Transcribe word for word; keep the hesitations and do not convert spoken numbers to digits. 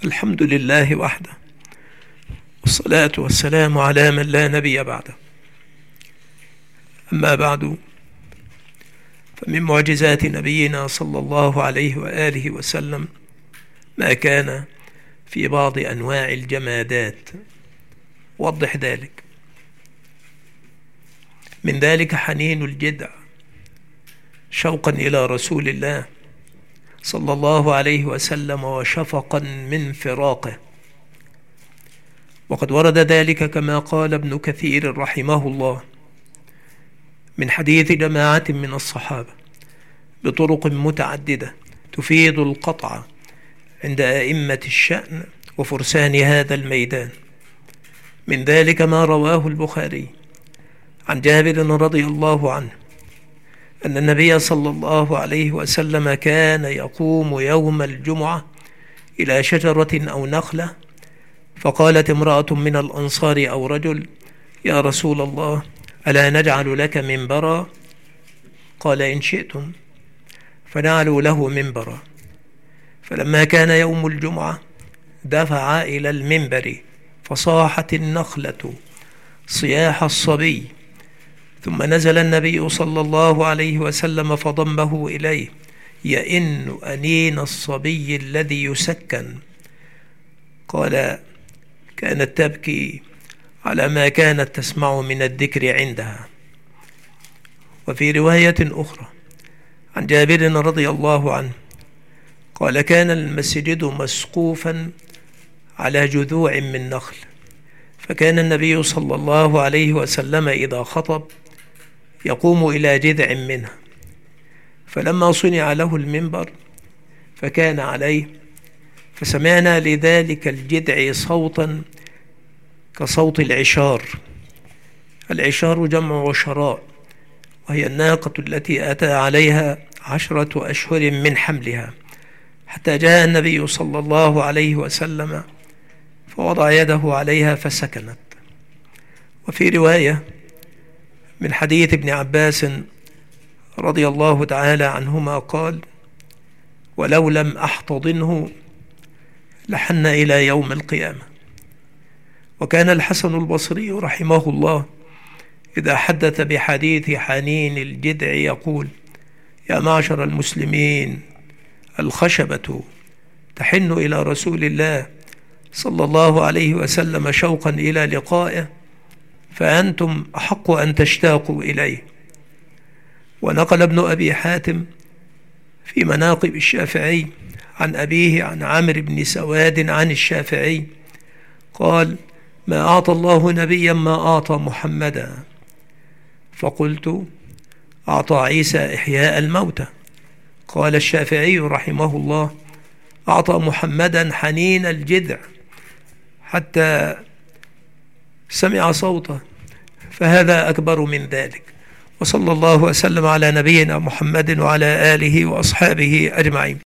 الحمد لله وحده، والصلاة والسلام على من لا نبي بعده. أما بعد، فمن معجزات نبينا صلى الله عليه وآله وسلم ما كان في بعض أنواع الجمادات. وضح ذلك. من ذلك حنين الجدع شوقا إلى رسول الله صلى الله عليه وسلم وشفقا من فراقه. وقد ورد ذلك كما قال ابن كثير رحمه الله من حديث جماعة من الصحابة بطرق متعددة تفيد القطع عند أئمة الشأن وفرسان هذا الميدان. من ذلك ما رواه البخاري عن جابر رضي الله عنه أن النبي صلى الله عليه وسلم كان يقوم يوم الجمعة إلى شجرة أو نخلة، فقالت امرأة من الأنصار أو رجل: يا رسول الله، ألا نجعل لك منبرا؟ قال: إن شئتم. فنعلوا له منبرا. فلما كان يوم الجمعة دفع إلى المنبر، فصاحت النخلة صياح الصبي، ثم نزل النبي صلى الله عليه وسلم فضمه إليه يئن أنين الصبي الذي يسكن. قال: كانت تبكي على ما كانت تسمع من الذكر عندها. وفي رواية أخرى عن جابر رضي الله عنه قال: كان المسجد مسقوفا على جذوع من نخل، فكان النبي صلى الله عليه وسلم إذا خطب يقوم إلى جذع منها، فلما صنع له المنبر فكان عليه، فسمعنا لذلك الجذع صوتا كصوت العشار. العشار جمع عشراء، وهي الناقة التي أتى عليها عشرة أشهر من حملها، حتى جاء النبي صلى الله عليه وسلم فوضع يده عليها فسكنت. وفي رواية من حديث ابن عباس رضي الله تعالى عنهما قال: ولو لم أحتضنه لحن إلى يوم القيامة. وكان الحسن البصري رحمه الله إذا حدث بحديث حنين الجذع يقول: يا معشر المسلمين، الخشبة تحن إلى رسول الله صلى الله عليه وسلم شوقا إلى لقائه، فأنتم أحق أن تشتاقوا إليه. ونقل ابن أبي حاتم في مناقب الشافعي عن أبيه عن عامر بن سواد عن الشافعي قال: ما أعطى الله نبيا ما أعطى محمدا. فقلت: أعطى عيسى إحياء الموتى. قال الشافعي رحمه الله: أعطى محمدا حنين الجذع حتى سمع صوته، فهذا أكبر من ذلك. وصلى الله وسلم على نبينا محمد وعلى آله وأصحابه أجمعين.